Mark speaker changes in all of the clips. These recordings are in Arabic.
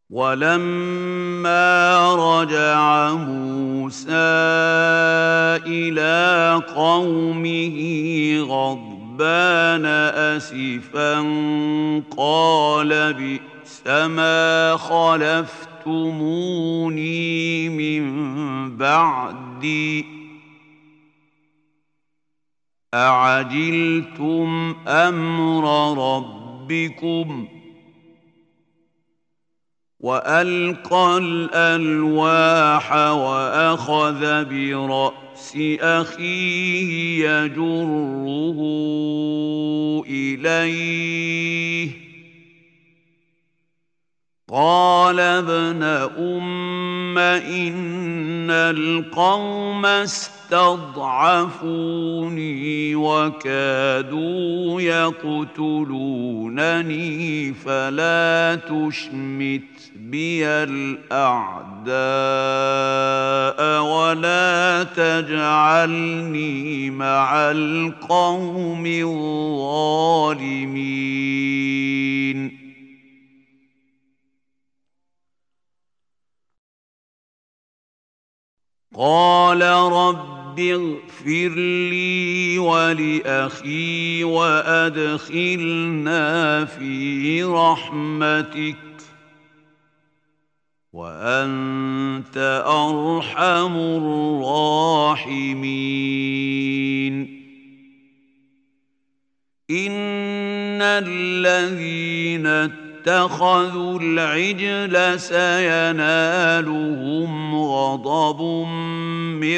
Speaker 1: ولما رجع موسى إلى قومه غضبان أسفا قال بئس ما خلفتموني من بعدي أعجلتم أمر ربكم وألقى الألواح وأخذ برأس أخيه يجره إليه قال ابن أم إن القوم استضعفوني وكادوا يقتلونني فلا تشمت بي الأعداء ولا تجعلني مع القوم الظالمين قال رب اغفر لي ولأخي وأدخلنا في رحمتك وأنت أرحم الراحمين إن الذين اتخذوا العجل سينالهم غضب من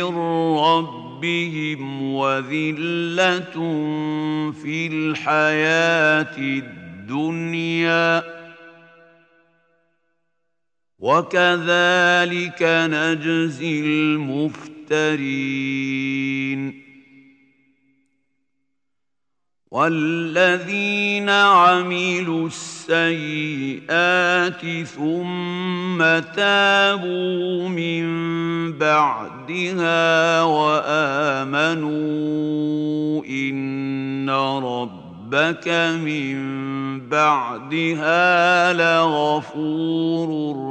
Speaker 1: ربهم وذلة في الحياة الدنيا وكذلك نجزي المفترين والذين عملوا السيئات ثم تابوا من بعدها وآمنوا إن ربك من بعدها لغفور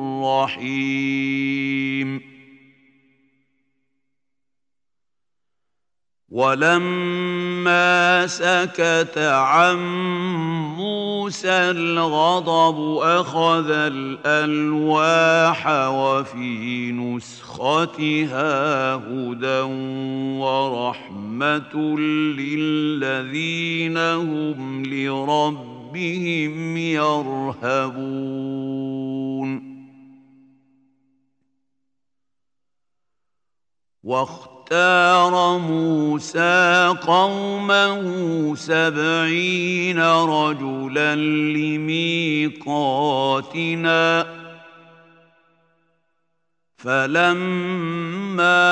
Speaker 1: رحيم ولما سكت عن موسى الغضب أخذ الألواح وفي نسختها هدى ورحمة للذين هم لربهم يرهبون واختار موسى قومه 70 رجلا لميقاتنا فلما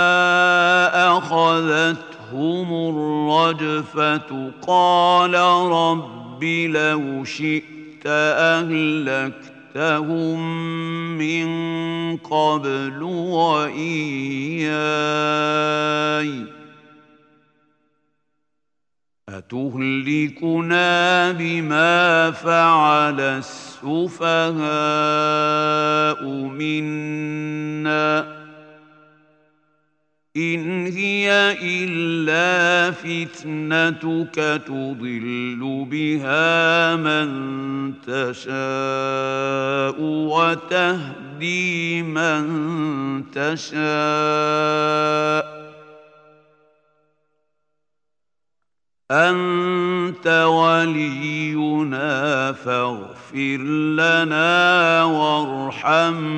Speaker 1: أخذتهم الرجفة قال رب لو شئت أهلكتهم من قبل وإياي أتهلكنا بما فعل السفهاء منا إن هي إلا فتنتك تضل بها من تشاء وتهدي من تشاء أنت ولينا فاغفر لنا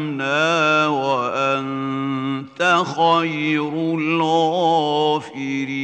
Speaker 1: وارحمنا وأنت خير الغافرين